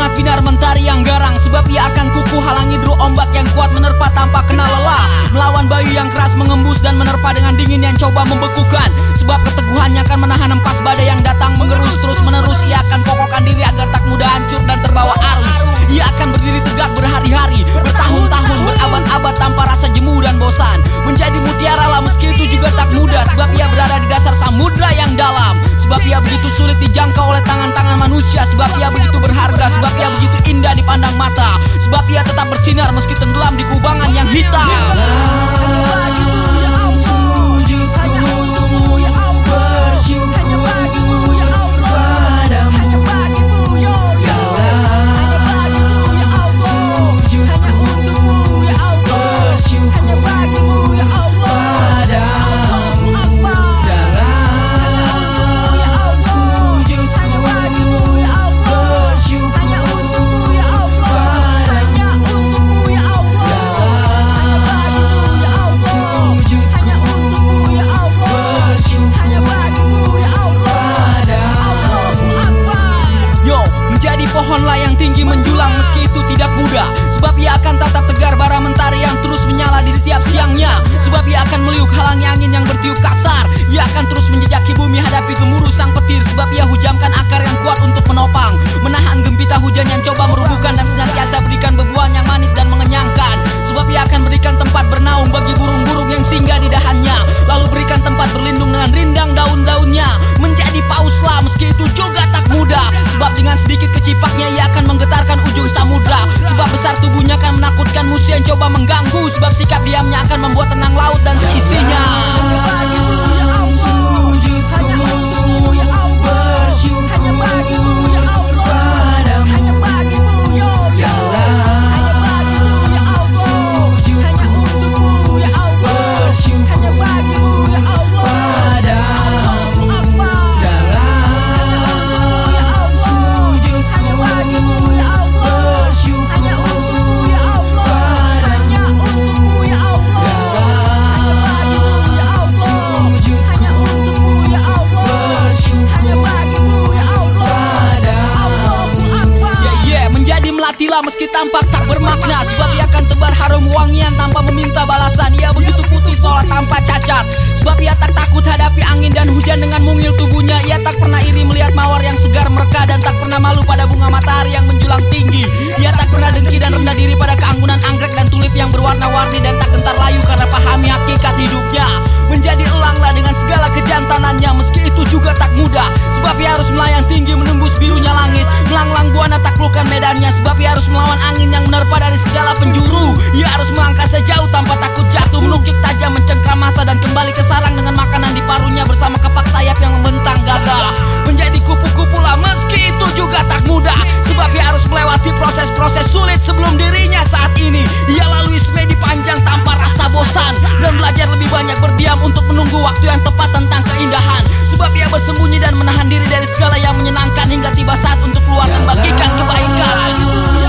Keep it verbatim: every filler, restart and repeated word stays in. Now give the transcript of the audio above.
sangat binar mentari yang garang, sebab ia akan kukuh halangi deru ombak yang kuat menerpa tanpa kenal lelah. Melawan bayu yang keras mengembus dan menerpa dengan dingin yang coba membekukan. Sebab keteguhannya akan menahan empas badai yang datang mengerus terus menerus. Ia akan kokohkan diri agar tak mudah hancur dan terbawa arus. Ia akan berdiri tegak berhari-hari, bertahun-tahun, berabad-abad tanpa rasa jemu dan bosan. Menjadi mutiara lah meski itu juga tak mudah, sebab ia berada di dasar samudra yang dalam. Sebab ia begitu sulit dijangkau oleh tangan-tangan manusia. Sebab ia begitu berharga, sebab ia begitu indah dipandang mata. Sebab ia tetap bersinar meski tenggelam di kubangan yang hitam. Pohonlah yang tinggi menjulang meski itu tidak mudah. Sebab ia akan tatap tegar bara mentari yang terus menyala di setiap siangnya. Sebab ia akan meliuk halangi angin yang bertiup kasar. Ia akan terus menjejaki bumi hadapi gemuruh sang petir. Sebab ia hujamkan akar yang kuat untuk menopang, menahan gempita hujan yang coba merubuhkan, dan senantiasa berikan bebuan yang manis dan mengenyangkan. Sebab ia akan berikan tempat bernaung bagi burung-burung yang singgah di dahannya. Lalu berikan tempat berlindung dengan rindang daun-daunnya. Menjadi pauslah meski itu juga tak mudah. Sebab dengan sedikit kecipaknya ia akan menggetarkan ujung samudra. Sebab besar tubuhnya akan menakutkan musuh yang coba mengganggu. Sebab sikap diamnya akan membuat tenang laut dan seisinya. Melatihlah meski tampak tak bermakna. Sebab ia akan tebar harum wangian tanpa meminta balasan. Ia begitu putih seolah tanpa cacat. Sebab ia tak takut hadapi angin dan hujan dengan mungil tubuhnya. Ia tak pernah iri melihat mawar yang segar mereka, dan tak pernah malu pada bunga matahari yang menjulang tinggi. Ia tak pernah dengki dan rendah diri pada keanggunan anggrek dan tulip yang berwarna-warni, dan tak gentar layu karena pahami hakikat hidupnya. Menjadi elanglah dengan segala kejantanannya meski itu juga tak mudah. Sebab ia harus melayang tinggi menembus birunya langit. Melanglang buana taklukkan medannya. Sebab ia harus melawan angin yang menerpa dari segala penjuru. Ia harus mengangkasa jauh tanpa takut jatuh, menukik tajam mencengkram masa, dan kembali ke sarang dengan makanan di paruhnya bersama kepak sayap yang membentang gagah. Menjadi kupu-kupu lah meski itu juga tak mudah. Sebab ia harus melewati proses-proses sulit sebelum dirinya saat ini ia lalui semedi panjang tanpa rasa bosan, dan belajar lebih banyak berdiam untuk menunggu waktu yang tepat tentang keindahan. Sebab ia bersembunyi dan menahan diri dari segala yang menyenangkan hingga tiba saat untuk keluar dan bagikan kebaikan.